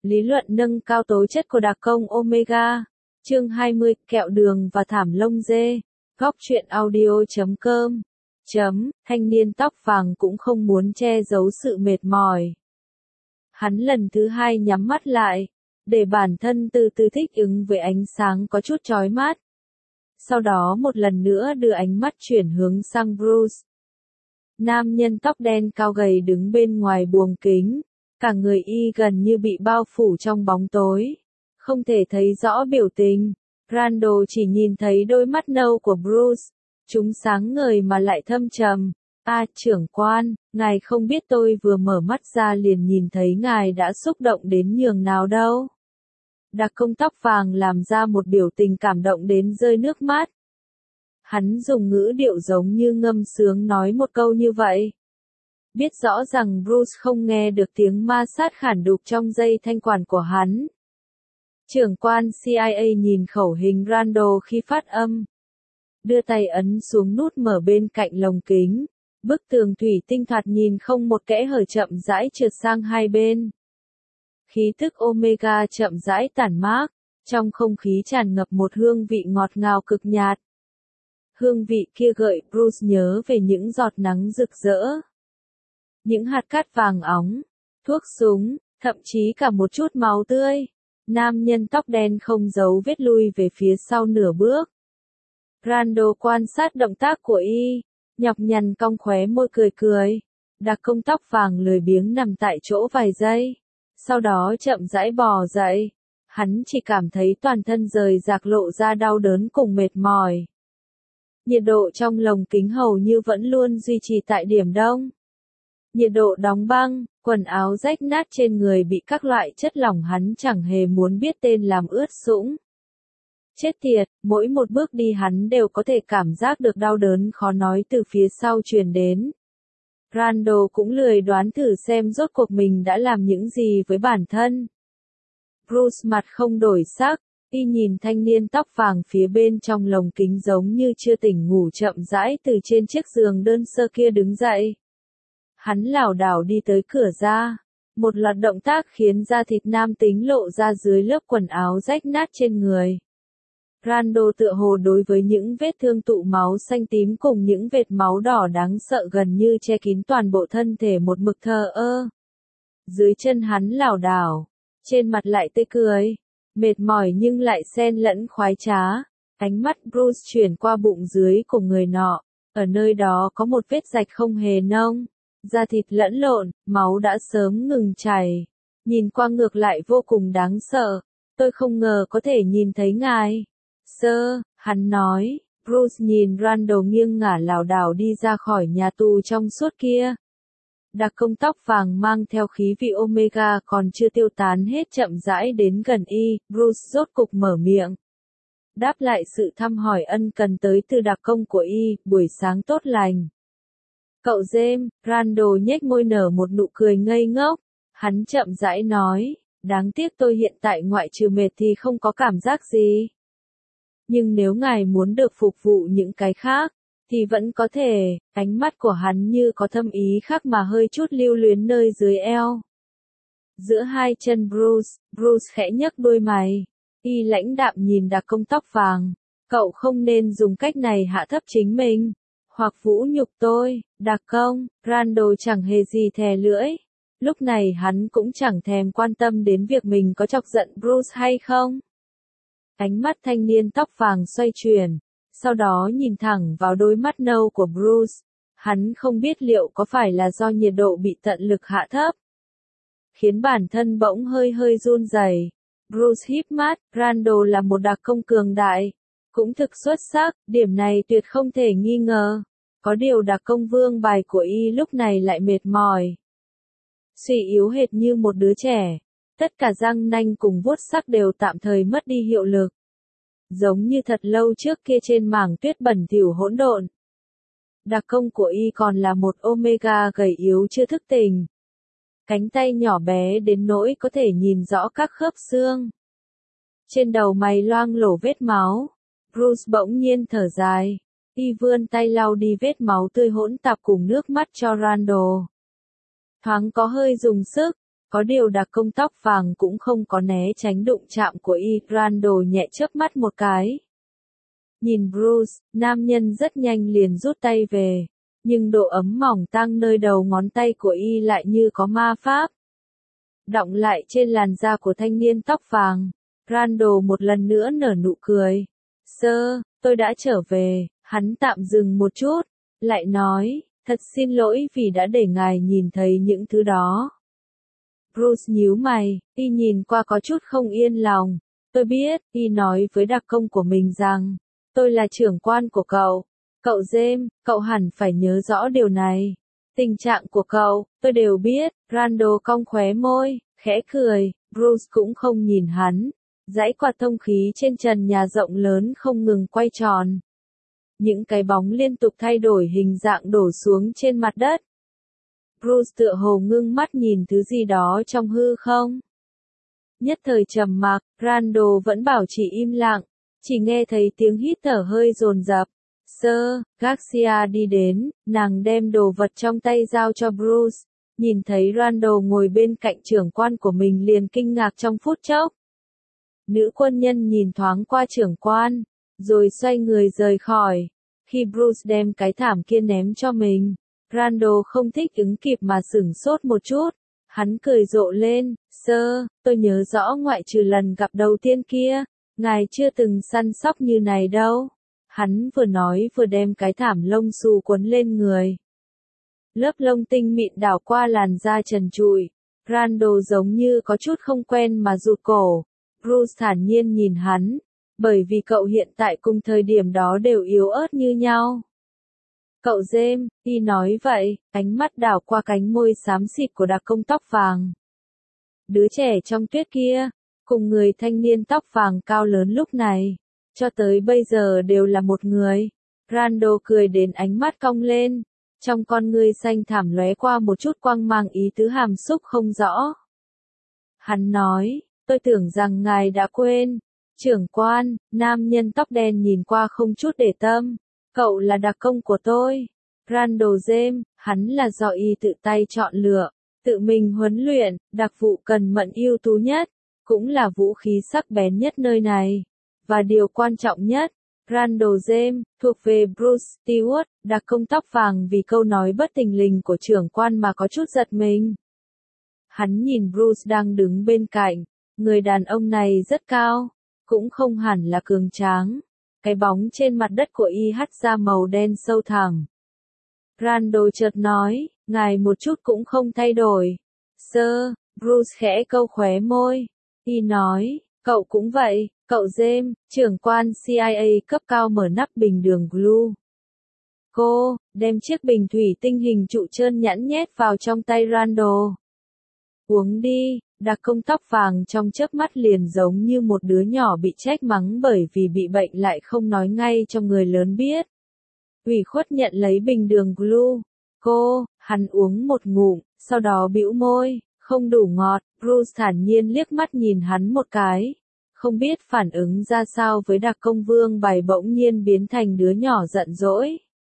Lý luận nâng cao tố chất của đặc công Omega. Chương 20, kẹo đường và thảm lông dê. Góc truyện audio.com. Thanh niên tóc vàng cũng không muốn che giấu sự mệt mỏi. Hắn lần thứ hai nhắm mắt lại, để bản thân từ từ thích ứng với ánh sáng có chút chói mắt. Sau đó một lần nữa đưa ánh mắt chuyển hướng sang Bruce. Nam nhân tóc đen cao gầy đứng bên ngoài buồng kính, cả người y gần như bị bao phủ trong bóng tối, không thể thấy rõ biểu tình. Randall chỉ nhìn thấy đôi mắt nâu của Bruce, chúng sáng ngời mà lại thâm trầm. Trưởng quan, ngài không biết tôi vừa mở mắt ra liền nhìn thấy ngài đã xúc động đến nhường nào đâu. Đặc công tóc vàng làm ra một biểu tình cảm động đến rơi nước mắt. Hắn dùng ngữ điệu giống như ngâm sướng nói một câu như vậy. Biết rõ rằng Bruce không nghe được tiếng ma sát khản đục trong dây thanh quản của hắn. Trưởng quan CIA nhìn khẩu hình Randall khi phát âm. Đưa tay ấn xuống nút mở bên cạnh lồng kính. Bức tường thủy tinh thoạt nhìn không một kẽ hở chậm rãi trượt sang hai bên. Khí tức Omega chậm rãi tản mát, trong không khí tràn ngập một hương vị ngọt ngào cực nhạt. Hương vị kia gợi Bruce nhớ về những giọt nắng rực rỡ. Những hạt cát vàng óng, thuốc súng, thậm chí cả một chút máu tươi. Nam nhân tóc đen không giấu vết lui về phía sau nửa bước. Randall quan sát động tác của y, nhọc nhằn cong khóe môi cười cười. Đặc công tóc vàng lười biếng nằm tại chỗ vài giây, sau đó chậm rãi bò dậy. Hắn chỉ cảm thấy toàn thân rời rạc lộ ra đau đớn cùng mệt mỏi. Nhiệt độ trong lồng kính hầu như vẫn luôn duy trì tại điểm đông. Nhiệt độ đóng băng, quần áo rách nát trên người bị các loại chất lỏng hắn chẳng hề muốn biết tên làm ướt sũng. Chết tiệt, mỗi một bước đi hắn đều có thể cảm giác được đau đớn khó nói từ phía sau truyền đến. Randall cũng lười đoán thử xem rốt cuộc mình đã làm những gì với bản thân. Bruce mặt không đổi sắc, y nhìn thanh niên tóc vàng phía bên trong lồng kính giống như chưa tỉnh ngủ chậm rãi từ trên chiếc giường đơn sơ kia đứng dậy. Hắn lảo đảo đi tới cửa ra. Một loạt động tác khiến da thịt nam tính lộ ra dưới lớp quần áo rách nát trên người. Randall tựa hồ đối với những vết thương tụ máu xanh tím cùng những vệt máu đỏ đáng sợ gần như che kín toàn bộ thân thể một mực thờ ơ. Dưới chân hắn lảo đảo, trên mặt lại tươi cười, mệt mỏi nhưng lại xen lẫn khoái trá. Ánh mắt Bruce chuyển qua bụng dưới của người nọ, ở nơi đó có một vết rạch không hề nông, da thịt lẫn lộn, máu đã sớm ngừng chảy. Nhìn qua ngược lại vô cùng đáng sợ, tôi không ngờ có thể nhìn thấy ngài. Sir, hắn nói. Bruce nhìn Randall nghiêng ngả lảo đảo đi ra khỏi nhà tù trong suốt kia. Đặc công tóc vàng mang theo khí vị Omega còn chưa tiêu tán hết chậm rãi đến gần y. Bruce rốt cục mở miệng. Đáp lại sự thăm hỏi ân cần tới từ đặc công của y. Buổi sáng tốt lành. Cậu James. Randall nhếch môi nở một nụ cười ngây ngốc. Hắn chậm rãi nói. Đáng tiếc tôi hiện tại ngoại trừ mệt thì không có cảm giác gì. Nhưng nếu ngài muốn được phục vụ những cái khác, thì vẫn có thể. Ánh mắt của hắn như có thâm ý khác mà hơi chút lưu luyến nơi dưới eo. Giữa hai chân Bruce khẽ nhấc đôi mày. Y lãnh đạm nhìn đặc công tóc vàng. Cậu không nên dùng cách này hạ thấp chính mình, hoặc vũ nhục tôi. Đặc công, Randall chẳng hề gì thè lưỡi. Lúc này hắn cũng chẳng thèm quan tâm đến việc mình có chọc giận Bruce hay không. Ánh mắt thanh niên tóc vàng xoay chuyển, sau đó nhìn thẳng vào đôi mắt nâu của Bruce. Hắn không biết liệu có phải là do nhiệt độ bị tận lực hạ thấp, khiến bản thân bỗng hơi run rẩy. Bruce híp mắt, Randall là một đặc công cường đại, cũng thực xuất sắc, điểm này tuyệt không thể nghi ngờ. Có điều đặc công vương bài của y lúc này lại mệt mỏi, suy yếu hệt như một đứa trẻ. Tất cả răng nanh cùng vuốt sắc đều tạm thời mất đi hiệu lực. Giống như thật lâu trước kia trên mảng tuyết bẩn thỉu hỗn độn. Đặc công của y còn là một Omega gầy yếu chưa thức tỉnh. Cánh tay nhỏ bé đến nỗi có thể nhìn rõ các khớp xương. Trên đầu mày loang lổ vết máu. Bruce bỗng nhiên thở dài. Y vươn tay lau đi vết máu tươi hỗn tạp cùng nước mắt cho Randall. Thoáng có hơi dùng sức. Có điều đặc công tóc vàng cũng không có né tránh đụng chạm của y, Randall nhẹ chớp mắt một cái. Nhìn Bruce, nam nhân rất nhanh liền rút tay về, nhưng độ ấm mỏng tang nơi đầu ngón tay của y lại như có ma pháp. Đọng lại trên làn da của thanh niên tóc vàng, Randall một lần nữa nở nụ cười. Sir, tôi đã trở về, hắn tạm dừng một chút, lại nói, thật xin lỗi vì đã để ngài nhìn thấy những thứ đó. Bruce nhíu mày, y nhìn qua có chút không yên lòng. Tôi biết, y nói với đặc công của mình rằng, tôi là trưởng quan của cậu. Cậu James, cậu hẳn phải nhớ rõ điều này. Tình trạng của cậu, tôi đều biết. Randall cong khóe môi, khẽ cười. Bruce cũng không nhìn hắn. Dãy quạt thông khí trên trần nhà rộng lớn không ngừng quay tròn. Những cái bóng liên tục thay đổi hình dạng đổ xuống trên mặt đất. Bruce tựa hồ ngưng mắt nhìn thứ gì đó trong hư không. Nhất thời trầm mặc, Randall vẫn bảo trì im lặng, chỉ nghe thấy tiếng hít thở hơi dồn dập. Sir, Garcia đi đến, nàng đem đồ vật trong tay giao cho Bruce, nhìn thấy Randall ngồi bên cạnh trưởng quan của mình liền kinh ngạc trong phút chốc. Nữ quân nhân nhìn thoáng qua trưởng quan, rồi xoay người rời khỏi. Khi Bruce đem cái thảm kia ném cho mình, Randall không thích ứng kịp mà sửng sốt một chút. Hắn cười rộ lên, Sir, tôi nhớ rõ ngoại trừ lần gặp đầu tiên kia, ngài chưa từng săn sóc như này đâu. Hắn vừa nói vừa đem cái thảm lông xù quấn lên người. Lớp lông tinh mịn đảo qua làn da trần trụi. Randall giống như có chút không quen mà rụt cổ. Bruce thản nhiên nhìn hắn, bởi vì cậu hiện tại cùng thời điểm đó đều yếu ớt như nhau. Cậu James, y nói vậy, ánh mắt đảo qua cánh môi xám xịt của đặc công tóc vàng. Đứa trẻ trong tuyết kia, cùng người thanh niên tóc vàng cao lớn lúc này, cho tới bây giờ đều là một người. Randall cười đến ánh mắt cong lên, trong con ngươi xanh thảm lóe qua một chút quang mang ý tứ hàm xúc không rõ. Hắn nói, tôi tưởng rằng ngài đã quên. Trưởng quan, nam nhân tóc đen nhìn qua không chút để tâm. Cậu là đặc công của tôi. Randall James, hắn là do y tự tay chọn lựa, tự mình huấn luyện, đặc vụ cần mẫn ưu tú nhất, cũng là vũ khí sắc bén nhất nơi này. Và điều quan trọng nhất, Randall James, thuộc về Bruce Stewart, đặc công tóc vàng vì câu nói bất thình lình của trưởng quan mà có chút giật mình. Hắn nhìn Bruce đang đứng bên cạnh, người đàn ông này rất cao, cũng không hẳn là cường tráng. Cái bóng trên mặt đất của y hắt ra màu đen sâu thẳm. Randall chợt nói, ngài một chút cũng không thay đổi. Sir, Bruce khẽ câu khóe môi. Y nói, cậu cũng vậy, cậu James, trưởng quan CIA cấp cao mở nắp bình đường Glue. Cô, đem chiếc bình thủy tinh hình trụ trơn nhẵn nhét vào trong tay Randall. Uống đi. Đặc công tóc vàng trong chớp mắt liền giống như một đứa nhỏ bị trách mắng bởi vì bị bệnh lại không nói ngay cho người lớn biết. Ủy khuất nhận lấy bình đường Glue. Cô, hắn uống một ngụm, sau đó bĩu môi, không đủ ngọt. Bruce thản nhiên liếc mắt nhìn hắn một cái. Không biết phản ứng ra sao với đặc công vương bày bỗng nhiên biến thành đứa nhỏ giận dỗi.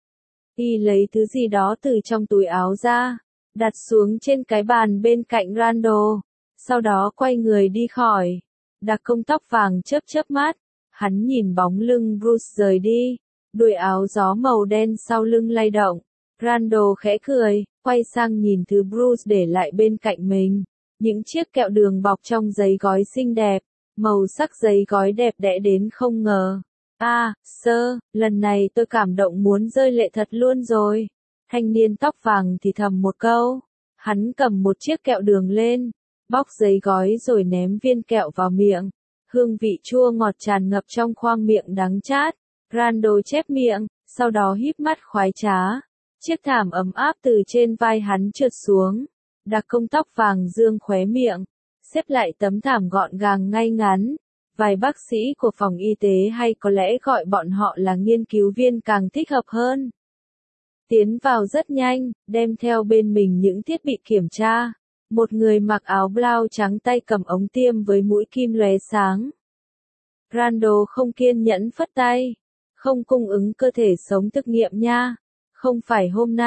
Y lấy thứ gì đó từ trong túi áo ra, đặt xuống trên cái bàn bên cạnh Randall. Sau đó quay người đi khỏi. Đặc công tóc vàng chớp chớp mắt. Hắn nhìn bóng lưng Bruce rời đi. Đuôi áo gió màu đen sau lưng lay động. Randall khẽ cười, quay sang nhìn thứ Bruce để lại bên cạnh mình. Những chiếc kẹo đường bọc trong giấy gói xinh đẹp. Màu sắc giấy gói đẹp đẽ đến không ngờ. Sir, lần này tôi cảm động muốn rơi lệ thật luôn rồi. Thanh niên tóc vàng thì thầm một câu. Hắn cầm một chiếc kẹo đường lên. Bóc giấy gói rồi ném viên kẹo vào miệng. Hương vị chua ngọt tràn ngập trong khoang miệng đắng chát. Randall chép miệng, sau đó híp mắt khoái trá. Chiếc thảm ấm áp từ trên vai hắn trượt xuống. Đặc công tóc vàng dương khóe miệng, xếp lại tấm thảm gọn gàng ngay ngắn. Vài bác sĩ của phòng y tế hay có lẽ gọi bọn họ là nghiên cứu viên càng thích hợp hơn. Tiến vào rất nhanh, đem theo bên mình những thiết bị kiểm tra. Một người mặc áo blau trắng tay cầm ống tiêm với mũi kim lóe sáng. Randall không kiên nhẫn phất tay. Không cung ứng cơ thể sống thực nghiệm nha. Không phải hôm nay,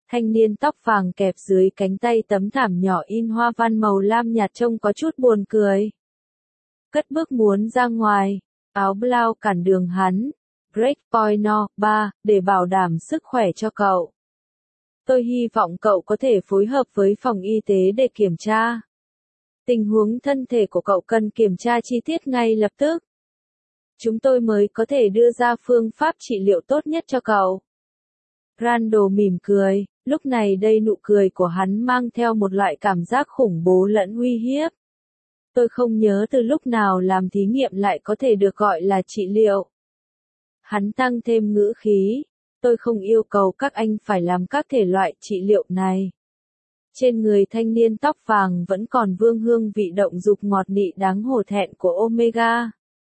Thanh niên tóc vàng kẹp dưới cánh tay tấm thảm nhỏ in hoa văn màu lam nhạt trông có chút buồn cười. Cất bước muốn ra ngoài, áo blau cản đường hắn. Breakpoint No. 3, để bảo đảm sức khỏe cho cậu. Tôi hy vọng cậu có thể phối hợp với phòng y tế để kiểm tra. Tình huống thân thể của cậu cần kiểm tra chi tiết ngay lập tức. Chúng tôi mới có thể đưa ra phương pháp trị liệu tốt nhất cho cậu. Randall mỉm cười, lúc này đây nụ cười của hắn mang theo một loại cảm giác khủng bố lẫn uy hiếp. Tôi không nhớ từ lúc nào làm thí nghiệm lại có thể được gọi là trị liệu. Hắn tăng thêm ngữ khí, tôi không yêu cầu các anh phải làm các thể loại trị liệu này. Trên người thanh niên tóc vàng vẫn còn vương hương vị động dục ngọt nị đáng hổ thẹn của Omega.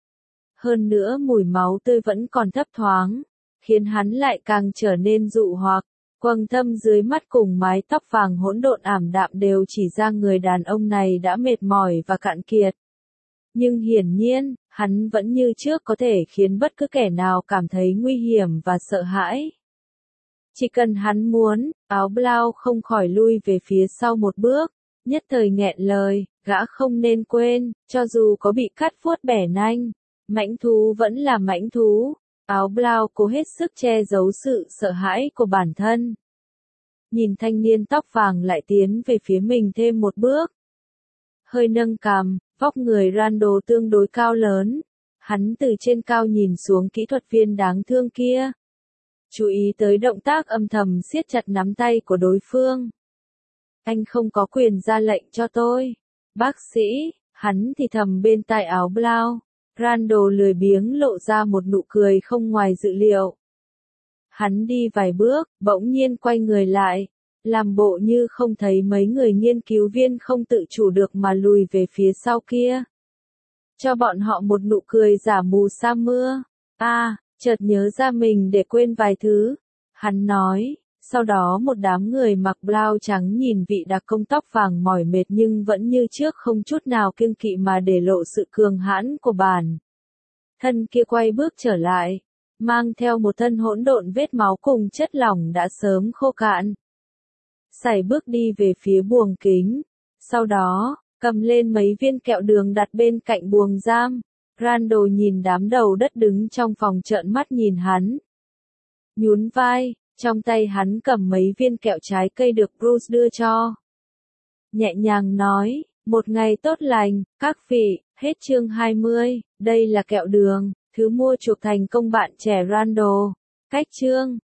Hơn nữa mùi máu tươi vẫn còn thấp thoáng, khiến hắn lại càng trở nên dụ hoặc. Quầng thâm dưới mắt cùng mái tóc vàng hỗn độn ảm đạm đều chỉ ra người đàn ông này đã mệt mỏi và cạn kiệt. Nhưng hiển nhiên, hắn vẫn như trước có thể khiến bất cứ kẻ nào cảm thấy nguy hiểm và sợ hãi. Chỉ cần hắn muốn, áo blau không khỏi lui về phía sau một bước, nhất thời nghẹn lời, gã không nên quên, cho dù có bị cắt vuốt bẻ nanh, mãnh thú vẫn là mãnh thú. Áo blau cố hết sức che giấu sự sợ hãi của bản thân. Nhìn thanh niên tóc vàng lại tiến về phía mình thêm một bước. Hơi nâng cằm, vóc người Randall tương đối cao lớn. Hắn từ trên cao nhìn xuống kỹ thuật viên đáng thương kia. Chú ý tới động tác âm thầm siết chặt nắm tay của đối phương. Anh không có quyền ra lệnh cho tôi. Bác sĩ, hắn thì thầm bên tai áo blau. Randall lười biếng lộ ra một nụ cười không ngoài dự liệu. Hắn đi vài bước, bỗng nhiên quay người lại, làm bộ như không thấy mấy người nghiên cứu viên không tự chủ được mà lùi về phía sau kia. Cho bọn họ một nụ cười giả mù sa mưa. Chợt nhớ ra mình để quên vài thứ. Hắn nói, sau đó một đám người mặc blau trắng nhìn vị đặc công tóc vàng mỏi mệt nhưng vẫn như trước không chút nào kiêng kỵ mà để lộ sự cường hãn của bản thân kia quay bước trở lại, mang theo một thân hỗn độn vết máu cùng chất lỏng đã sớm khô cạn. Sải bước đi về phía buồng kính, sau đó, cầm lên mấy viên kẹo đường đặt bên cạnh buồng giam. Randall nhìn đám đầu đất đứng trong phòng trợn mắt nhìn hắn. Nhún vai, trong tay hắn cầm mấy viên kẹo trái cây được Bruce đưa cho. Nhẹ nhàng nói, một ngày tốt lành, các vị, hết chương 20, đây là kẹo đường, thứ mua chuộc thành công bạn trẻ Randall. Cách chương